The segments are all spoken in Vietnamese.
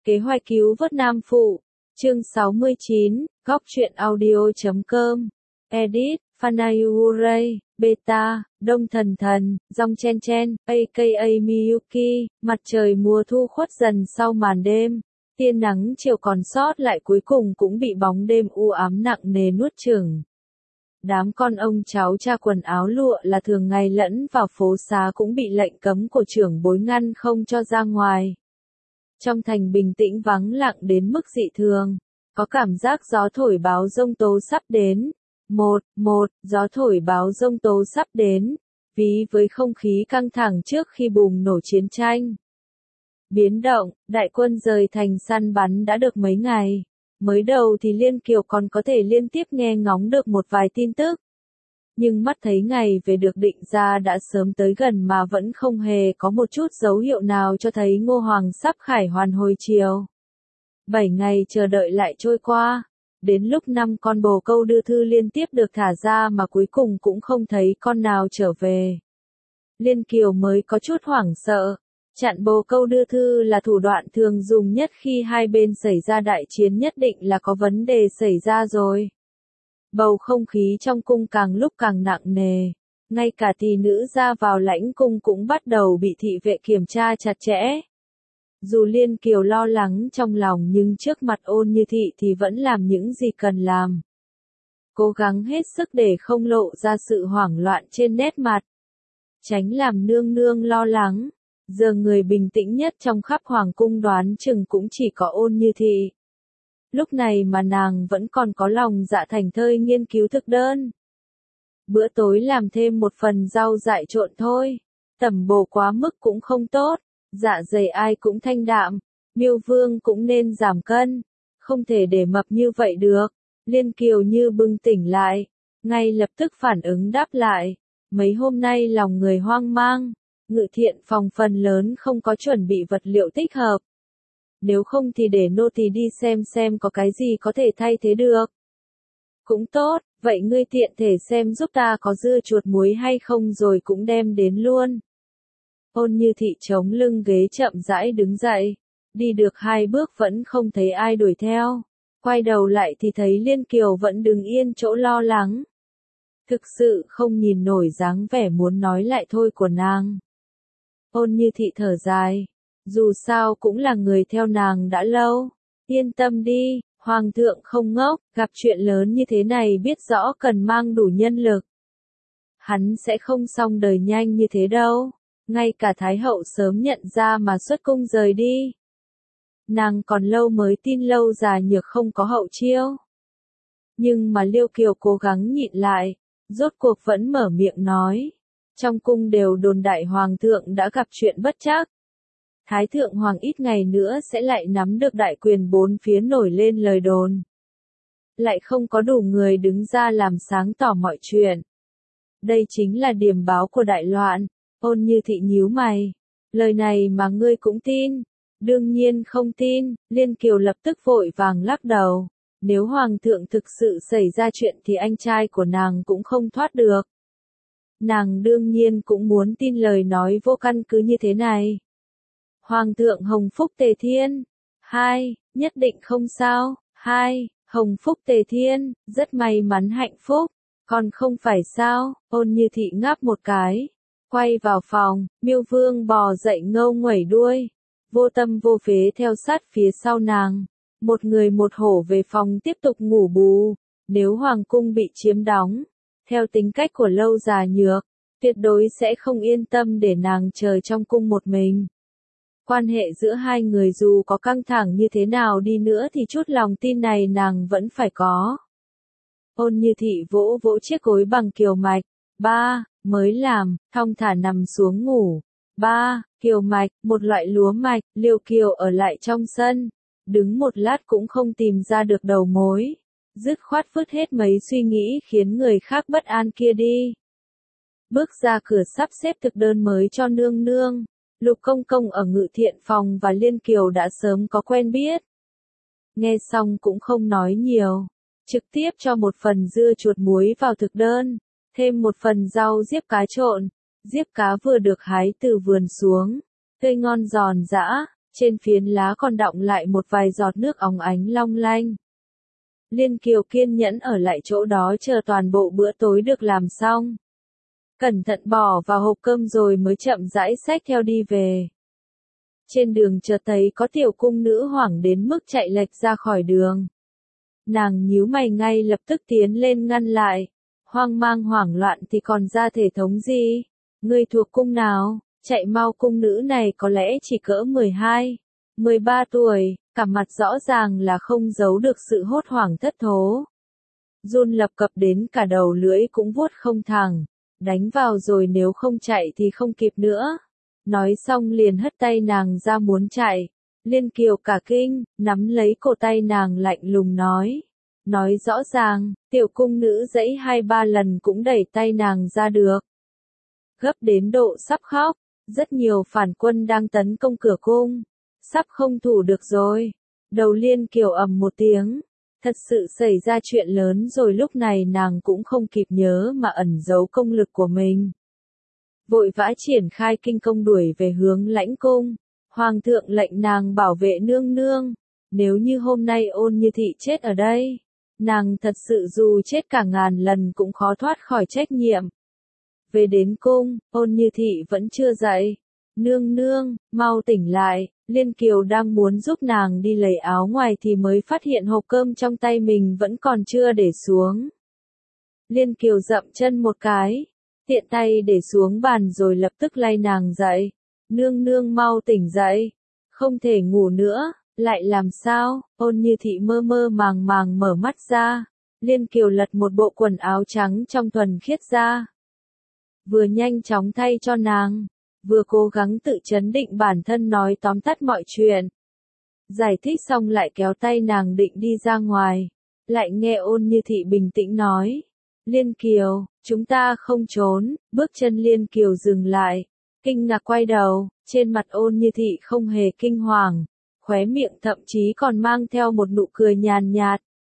Kế hoạch cứu vớt Nam Phụ, chương 69, góc truyện audio.com, edit, Fanayuray, beta, Đông Thần Thần, Dòng Chen Chen, aka Miyuki, mặt trời mùa thu khuất dần sau màn đêm, tia nắng chiều còn sót lại cuối cùng cũng bị bóng đêm u ám nặng nề nuốt chửng. Đám con ông cháu cha quần áo lụa là thường ngày lẫn vào phố xá cũng bị lệnh cấm của trưởng bối ngăn không cho ra ngoài. Trong thành bình tĩnh vắng lặng đến mức dị thường, có cảm giác gió thổi báo giông tố sắp đến. Gió thổi báo giông tố sắp đến, ví với không khí căng thẳng trước khi bùng nổ chiến tranh. Biến động, đại quân rời thành săn bắn đã được mấy ngày. Mới đầu thì Liên Kiều còn có thể liên tiếp nghe ngóng được một vài tin tức. Nhưng mắt thấy ngày về được định ra đã sớm tới gần mà vẫn không hề có một chút dấu hiệu nào cho thấy Ngô Hoàng sắp khải hoàn hồi chiều. 7 ngày chờ đợi lại trôi qua. Đến lúc 5 con bồ câu đưa thư liên tiếp được thả ra mà cuối cùng cũng không thấy con nào trở về. Liên Kiều mới có chút hoảng sợ. Chặn bồ câu đưa thư là thủ đoạn thường dùng nhất khi hai bên xảy ra đại chiến, nhất định là có vấn đề xảy ra rồi. Bầu không khí trong cung càng lúc càng nặng nề. Ngay cả tỷ nữ ra vào lãnh cung cũng bắt đầu bị thị vệ kiểm tra chặt chẽ. Dù Liên Kiều lo lắng trong lòng nhưng trước mặt Ôn Như Thị thì vẫn làm những gì cần làm. Cố gắng hết sức để không lộ ra sự hoảng loạn trên nét mặt. Tránh làm nương nương lo lắng. Giờ người bình tĩnh nhất trong khắp hoàng cung đoán chừng cũng chỉ có Ôn Như Thị. Lúc này mà nàng vẫn còn có lòng dạ thành thơi nghiên cứu thực đơn. Bữa tối làm thêm một phần rau dại trộn thôi. Tẩm bổ quá mức cũng không tốt. Dạ dày ai cũng thanh đạm. Miêu Vương cũng nên giảm cân. Không thể để mập như vậy được. Liên Kiều như bừng tỉnh lại. Ngay lập tức phản ứng đáp lại. Mấy hôm nay lòng người hoang mang. Ngự thiện phòng phần lớn không có chuẩn bị vật liệu thích hợp. Nếu không thì để nô tỳ đi xem có cái gì có thể thay thế được. Cũng tốt, vậy ngươi tiện thể xem giúp ta có dưa chuột muối hay không rồi cũng đem đến luôn. Ôn Như Thị chống lưng ghế chậm rãi đứng dậy. Đi được 2 bước vẫn không thấy ai đuổi theo. Quay đầu lại thì thấy Liên Kiều vẫn đứng yên chỗ lo lắng. Thực sự không nhìn nổi dáng vẻ muốn nói lại thôi của nàng. Ôn Như Thị thở dài. Dù sao cũng là người theo nàng đã lâu. Yên tâm đi, Hoàng thượng không ngốc, gặp chuyện lớn như thế này biết rõ cần mang đủ nhân lực. Hắn sẽ không xong đời nhanh như thế đâu. Ngay cả Thái hậu sớm nhận ra mà xuất cung rời đi. Nàng còn lâu mới tin lâu già nhược không có hậu chiêu. Nhưng mà Liêu Kiều cố gắng nhịn lại, rốt cuộc vẫn mở miệng nói. Trong cung đều đồn đại Hoàng thượng đã gặp chuyện bất trắc. Thái thượng hoàng ít ngày nữa sẽ lại nắm được đại quyền, bốn phía nổi lên lời đồn. Lại không có đủ người đứng ra làm sáng tỏ mọi chuyện. Đây chính là điểm báo của đại loạn. Ôn Như Thị nhíu mày. Lời này mà ngươi cũng tin? Đương nhiên không tin. Liên Kiều lập tức vội vàng lắc đầu. Nếu Hoàng thượng thực sự xảy ra chuyện thì anh trai của nàng cũng không thoát được. Nàng đương nhiên cũng muốn tin lời nói vô căn cứ như thế này. Hoàng thượng hồng phúc tề thiên. 2. Nhất định không sao. 2. Hồng phúc tề thiên, rất may mắn hạnh phúc. Còn không phải sao? Ôn Như Thị ngáp một cái. Quay vào phòng, Miêu Vương bò dậy ngâu nguẩy đuôi. Vô tâm vô phế theo sát phía sau nàng. Một người một hổ về phòng tiếp tục ngủ bù. Nếu hoàng cung bị chiếm đóng, theo tính cách của Lâu già nhược, tuyệt đối sẽ không yên tâm để nàng chờ trong cung một mình. Quan hệ giữa hai người dù có căng thẳng như thế nào đi nữa thì chút lòng tin này nàng vẫn phải có. Ôn Như Thị vỗ vỗ chiếc gối bằng kiều mạch. 3. Mới làm, thong thả nằm xuống ngủ. 3. Kiều mạch, một loại lúa mạch. Liêu Kiều ở lại trong sân. Đứng một lát cũng không tìm ra được đầu mối. Dứt khoát vứt hết mấy suy nghĩ khiến người khác bất an kia đi. Bước ra cửa sắp xếp thực đơn mới cho nương nương. Lục Công Công ở Ngự thiện phòng và Liên Kiều đã sớm có quen biết. Nghe xong cũng không nói nhiều. Trực tiếp cho một phần dưa chuột muối vào thực đơn. Thêm một phần rau diếp cá trộn. Diếp cá vừa được hái từ vườn xuống. Tươi ngon giòn giã. trên phiến lá còn đọng lại một vài giọt nước óng ánh long lanh. Liên Kiều kiên nhẫn ở lại chỗ đó chờ toàn bộ bữa tối được làm xong. Cẩn thận bỏ vào hộp cơm rồi mới chậm rãi xách theo đi về. Trên đường chợt thấy có tiểu cung nữ hoảng đến mức chạy lệch ra khỏi đường. Nàng nhíu mày ngay lập tức tiến lên ngăn lại. Hoang mang hoảng loạn thì còn ra thể thống gì? Ngươi thuộc cung nào? Chạy mau, cung nữ này có lẽ chỉ cỡ 12, 13 tuổi, cả mặt rõ ràng là không giấu được sự hốt hoảng thất thố. Run lập cập đến cả đầu lưỡi cũng vuốt không thẳng, đánh vào rồi nếu không chạy thì không kịp nữa. Nói xong liền hất tay nàng ra muốn chạy. Liên Kiều cả kinh, nắm lấy cổ tay nàng lạnh lùng nói rõ ràng, tiểu cung nữ dãy 2-3 lần cũng đẩy tay nàng ra được. Gấp đến độ sắp khóc, rất nhiều phản quân đang tấn công cửa cung, sắp không thủ được rồi. Đầu Liên Kiều ầm một tiếng, thật sự xảy ra chuyện lớn rồi, lúc này nàng cũng không kịp nhớ mà ẩn giấu công lực của mình. Vội vã triển khai kinh công đuổi về hướng lãnh cung. Hoàng thượng lệnh nàng bảo vệ nương nương, nếu như hôm nay Ôn Như Thị chết ở đây, nàng thật sự dù chết cả ngàn lần cũng khó thoát khỏi trách nhiệm. Về đến cung, Ôn Như Thị vẫn chưa dậy. Nương nương, mau tỉnh lại. Liên Kiều đang muốn giúp nàng đi lấy áo ngoài thì mới phát hiện hộp cơm trong tay mình vẫn còn chưa để xuống. Liên Kiều dậm chân một cái, tiện tay để xuống bàn rồi lập tức lay nàng dậy. Nương nương mau tỉnh dậy, không thể ngủ nữa. Lại làm sao? Ôn Như Thị mơ mơ màng màng mở mắt ra. Liên Kiều lật một bộ quần áo trắng trong thuần khiết ra, vừa nhanh chóng thay cho nàng, vừa cố gắng tự trấn định bản thân nói tóm tắt mọi chuyện. Giải thích xong lại kéo tay nàng định đi ra ngoài, lại nghe Ôn Như Thị bình tĩnh nói. Liên Kiều, chúng ta không trốn. Bước chân Liên Kiều dừng lại, kinh ngạc quay đầu, trên mặt Ôn Như Thị không hề kinh hoàng, khóe miệng thậm chí còn mang theo một nụ cười nhàn nhạt.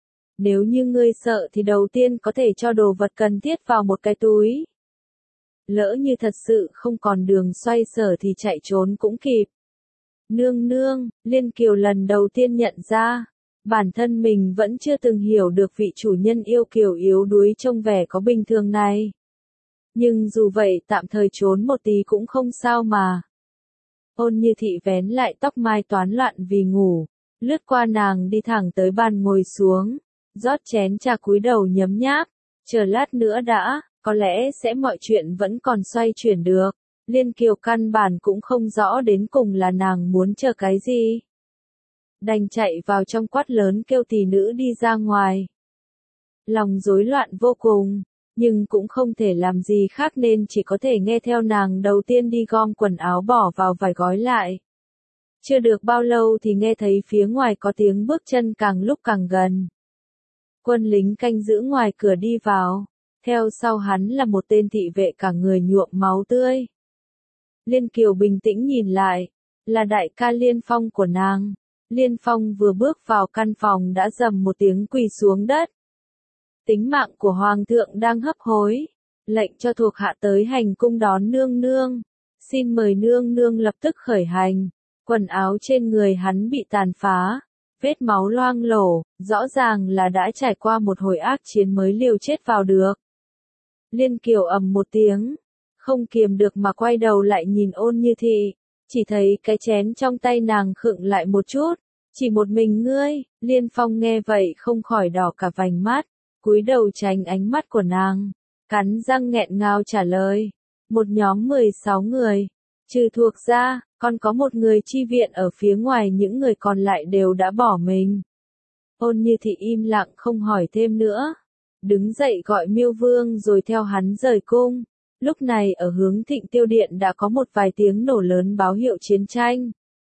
Nếu như ngươi sợ thì đầu tiên có thể cho đồ vật cần thiết vào một cái túi. Lỡ như thật sự không còn đường xoay sở thì chạy trốn cũng kịp. Nương nương, Liên Kiều lần đầu tiên nhận ra, bản thân mình vẫn chưa từng hiểu được vị chủ nhân yêu kiều yếu đuối trông vẻ có bình thường này. Nhưng dù vậy tạm thời trốn một tí cũng không sao mà. Ôn Như Thị vén lại tóc mai toán loạn vì ngủ, lướt qua nàng đi thẳng tới bàn ngồi xuống, rót chén trà cúi đầu nhấm nháp, chờ lát nữa đã, có lẽ sẽ mọi chuyện vẫn còn xoay chuyển được. Liên Kiều căn bản cũng không rõ đến cùng là nàng muốn chờ cái gì. Đành chạy vào trong quát lớn kêu tỷ nữ đi ra ngoài. Lòng rối loạn vô cùng, nhưng cũng không thể làm gì khác nên chỉ có thể nghe theo nàng đầu tiên đi gom quần áo bỏ vào vải gói lại. Chưa được bao lâu thì nghe thấy phía ngoài có tiếng bước chân càng lúc càng gần. Quân lính canh giữ ngoài cửa đi vào, theo sau hắn là một tên thị vệ cả người nhuộm máu tươi. Liên Kiều bình tĩnh nhìn lại, là đại ca Liên Phong của nàng. Liên Phong vừa bước vào căn phòng đã rầm một tiếng quỳ xuống đất. Tính mạng của Hoàng thượng đang hấp hối, lệnh cho thuộc hạ tới hành cung đón nương nương. Xin mời nương nương lập tức khởi hành. Quần áo trên người hắn bị tàn phá, vết máu loang lổ, rõ ràng là đã trải qua một hồi ác chiến mới liều chết vào được. Liên Kiều ầm một tiếng, không kiềm được mà quay đầu lại nhìn Ôn Như Thị, chỉ thấy cái chén trong tay nàng khựng lại một chút. Chỉ một mình ngươi. Liên Phong nghe vậy không khỏi đỏ cả vành mắt, cúi đầu tránh ánh mắt của nàng, cắn răng nghẹn ngào trả lời. Một nhóm 16 người, trừ thuộc ra, còn có một người chi viện ở phía ngoài, những người còn lại đều đã bỏ mình. Ôn Như Thị im lặng không hỏi thêm nữa, đứng dậy gọi Miêu Vương rồi theo hắn rời cung. Lúc này ở hướng Thịnh Tiêu Điện đã có một vài tiếng nổ lớn báo hiệu chiến tranh.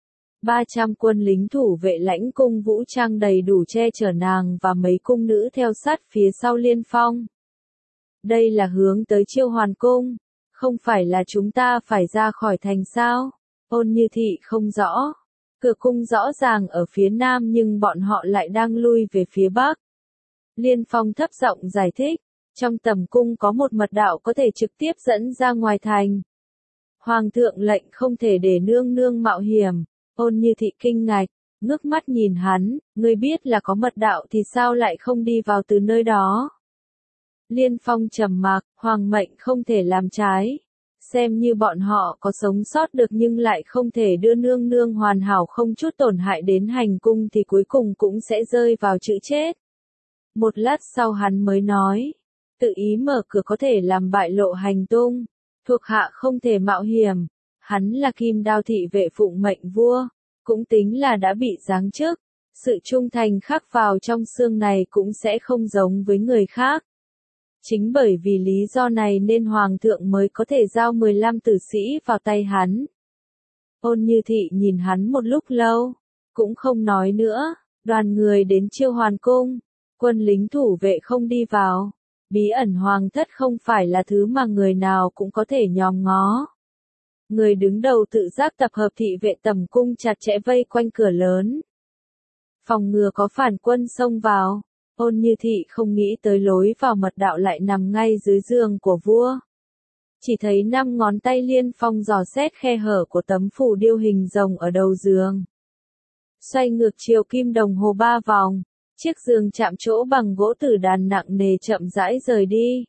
300 quân lính thủ vệ lãnh cung vũ trang đầy đủ che chở nàng và mấy cung nữ theo sát phía sau Liên Phong. Đây là hướng tới Chiêu Hoàn cung, không phải là chúng ta phải ra khỏi thành sao? Ôn Như Thị không rõ. Cửa cung rõ ràng ở phía nam nhưng bọn họ lại đang lui về phía bắc. Liên Phong thấp giọng giải thích, trong tầm cung có một mật đạo có thể trực tiếp dẫn ra ngoài thành. Hoàng thượng lệnh không thể để nương nương mạo hiểm. Ôn Như Thị kinh ngạc, ngước mắt nhìn hắn, ngươi biết là có mật đạo thì sao lại không đi vào từ nơi đó? Liên Phong trầm mặc, hoàng mệnh không thể làm trái. Xem như bọn họ có sống sót được nhưng lại không thể đưa nương nương hoàn hảo không chút tổn hại đến hành cung thì cuối cùng cũng sẽ rơi vào chữ chết. Một lát sau hắn mới nói, tự ý mở cửa có thể làm bại lộ hành tung, thuộc hạ không thể mạo hiểm. Hắn là Kim Đao thị vệ phụng mệnh vua, cũng tính là đã bị giáng chức, sự trung thành khắc vào trong xương này cũng sẽ không giống với người khác. Chính bởi vì lý do này nên Hoàng thượng mới có thể giao 15 tử sĩ vào tay hắn. Ôn Như Thị nhìn hắn một lúc lâu, cũng không nói nữa, đoàn người đến Chiêu Hoàn cung, quân lính thủ vệ không đi vào, bí ẩn hoàng thất không phải là thứ mà người nào cũng có thể nhòm ngó. Người đứng đầu tự giác tập hợp thị vệ tầm cung chặt chẽ vây quanh cửa lớn. Phòng ngừa có phản quân xông vào. Ôn Như Thị không nghĩ tới lối vào mật đạo lại nằm ngay dưới giường của vua. Chỉ thấy 5 ngón tay Liên Phong dò xét khe hở của tấm phù điêu hình rồng ở đầu giường. Xoay ngược chiều kim đồng hồ 3 vòng, chiếc giường chạm chỗ bằng gỗ tử đàn nặng nề chậm rãi rời đi.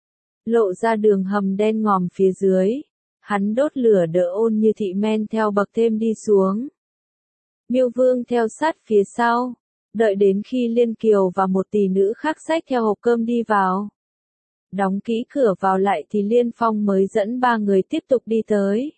Lộ ra đường hầm đen ngòm phía dưới, hắn đốt lửa đỡ Ôn Như Thị men theo bậc thềm đi xuống. Miêu Vương theo sát phía sau. Đợi đến khi Liên Kiều và một tỷ nữ khác xách theo hộp cơm đi vào. Đóng kỹ cửa vào lại thì Liên Phong mới dẫn 3 người tiếp tục đi tới.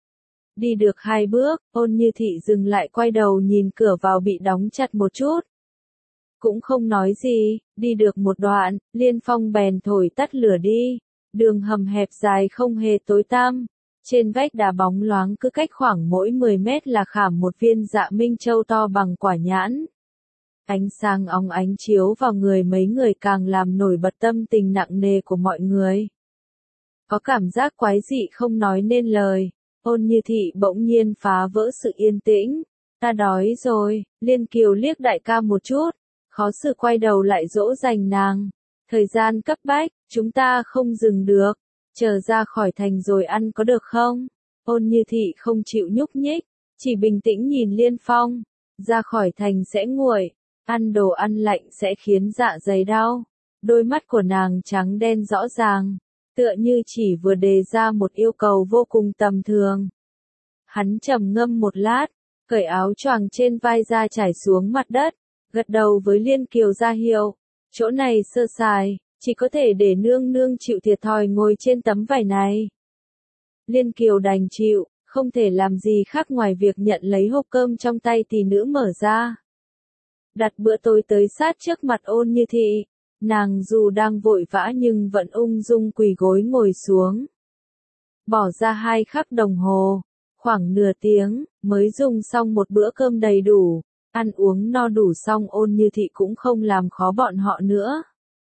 Đi được 2 bước, Ôn Như Thị dừng lại quay đầu nhìn cửa vào bị đóng chặt một chút. Cũng không nói gì, đi được một đoạn, Liên Phong bèn thổi tắt lửa đi. Đường hầm hẹp dài không hề tối tăm. Trên vách đá bóng loáng cứ cách khoảng mỗi 10 mét là khảm một viên dạ minh châu to bằng quả nhãn. Ánh sáng óng ánh chiếu vào người mấy người càng làm nổi bật tâm tình nặng nề của mọi người. Có cảm giác quái dị không nói nên lời, Ôn Như Thị bỗng nhiên phá vỡ sự yên tĩnh. Ta đói rồi, Liên Kiều liếc đại ca một chút, khó xử quay đầu lại dỗ dành nàng. Thời gian cấp bách, chúng ta không dừng được, chờ ra khỏi thành rồi ăn có được không? Ôn Như Thị không chịu nhúc nhích, chỉ bình tĩnh nhìn Liên Phong, ra khỏi thành sẽ nguội. Ăn đồ ăn lạnh sẽ khiến dạ dày đau. Đôi mắt của nàng trắng đen rõ ràng, tựa như chỉ vừa đề ra một yêu cầu vô cùng tầm thường. Hắn trầm ngâm một lát, cởi áo choàng trên vai ra trải xuống mặt đất, gật đầu với Liên Kiều ra hiệu. Chỗ này sơ sài, chỉ có thể để nương nương chịu thiệt thòi ngồi trên tấm vải này. Liên Kiều đành chịu, không thể làm gì khác ngoài việc nhận lấy hộp cơm trong tay tỷ nữ mở ra. Đặt bữa tối tới sát trước mặt Ôn Như Thị, nàng dù đang vội vã nhưng vẫn ung dung quỳ gối ngồi xuống. Bỏ ra 2 khắc đồng hồ, khoảng nửa tiếng, mới dùng xong một bữa cơm đầy đủ, ăn uống no đủ xong Ôn Như Thị cũng không làm khó bọn họ nữa.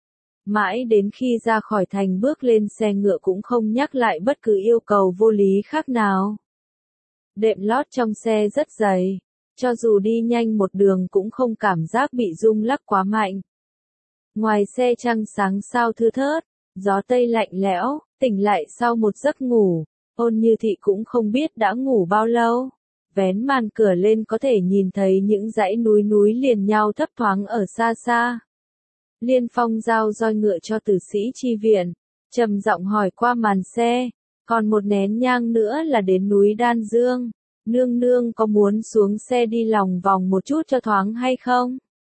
Mãi đến khi ra khỏi thành bước lên xe ngựa cũng không nhắc lại bất cứ yêu cầu vô lý khác nào. Đệm lót trong xe rất dày. Cho dù đi nhanh một đường cũng không cảm giác bị rung lắc quá mạnh. Ngoài xe trăng sáng sao thưa thớt, gió tây lạnh lẽo, tỉnh lại sau một giấc ngủ, Ôn Như Thị cũng không biết đã ngủ bao lâu. Vén màn cửa lên có thể nhìn thấy những dãy núi liền nhau thấp thoáng ở xa xa. Liên Phong giao roi ngựa cho tử sĩ chi viện, trầm giọng hỏi qua màn xe, còn một nén nhang nữa là đến núi Đan Dương. Nương nương có muốn xuống xe đi lòng vòng một chút cho thoáng hay không?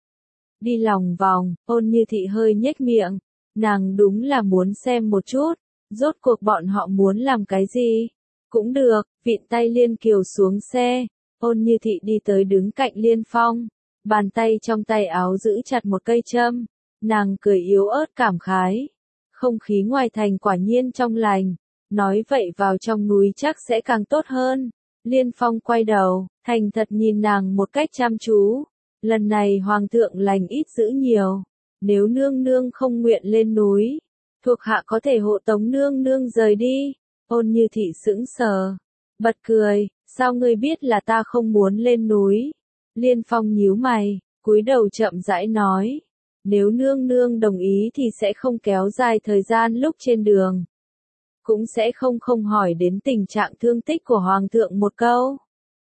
Đi lòng vòng, Ôn Như Thị hơi nhếch miệng, nàng đúng là muốn xem một chút, rốt cuộc bọn họ muốn làm cái gì? Cũng được, vịn tay Liên Kiều xuống xe, Ôn Như Thị đi tới đứng cạnh Liên Phong, bàn tay trong tay áo giữ chặt một cây châm, nàng cười yếu ớt cảm khái. Không khí ngoài thành quả nhiên trong lành, nói vậy vào trong núi chắc sẽ càng tốt hơn. Liên Phong quay đầu, thành thật nhìn nàng một cách chăm chú. Lần này hoàng thượng lành ít dữ nhiều. Nếu nương nương không nguyện lên núi, thuộc hạ có thể hộ tống nương nương rời đi. Ôn Như Thị sững sờ, bật cười, sao ngươi biết là ta không muốn lên núi? Liên Phong nhíu mày, cúi đầu chậm rãi nói. Nếu nương nương đồng ý thì sẽ không kéo dài thời gian lúc trên đường. Cũng sẽ không hỏi đến tình trạng thương tích của hoàng thượng một câu.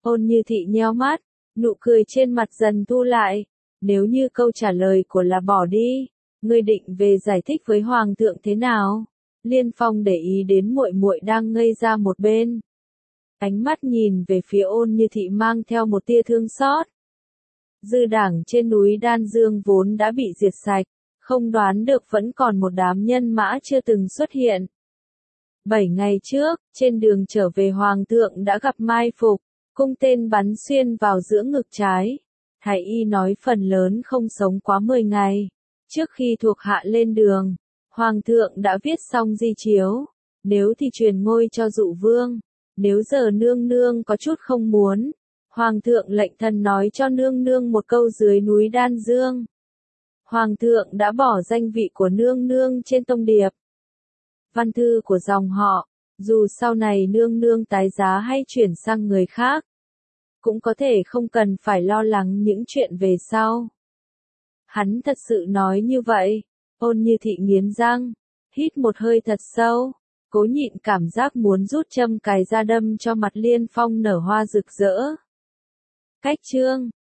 Ôn Như Thị nheo mắt, nụ cười trên mặt dần thu lại. Nếu như câu trả lời của là bỏ đi, ngươi định về giải thích với Hoàng thượng thế nào? Liên Phong để ý đến muội muội đang ngây ra một bên. Ánh mắt nhìn về phía Ôn Như Thị mang theo một tia thương xót. Dư đảng trên núi Đan Dương vốn đã bị diệt sạch, không đoán được vẫn còn một đám nhân mã chưa từng xuất hiện. 7 ngày trước, trên đường trở về Hoàng thượng đã gặp mai phục, cung tên bắn xuyên vào giữa ngực trái. Thái y nói phần lớn không sống quá 10 ngày. Trước khi thuộc hạ lên đường, Hoàng thượng đã viết xong di chiếu. Nếu thì truyền ngôi cho Dụ Vương. Nếu giờ nương nương có chút không muốn, Hoàng thượng lệnh thần nói cho nương nương một câu dưới núi Đan Dương. Hoàng thượng đã bỏ danh vị của nương nương trên tông điệp. Văn thư của dòng họ, dù sau này nương nương tái giá hay chuyển sang người khác, cũng có thể không cần phải lo lắng những chuyện về sau. Hắn thật sự nói như vậy. Ôn Như Thị nghiến răng, hít một hơi thật sâu, cố nhịn cảm giác muốn rút châm cài ra đâm cho mặt Liên Phong nở hoa rực rỡ. Cách chương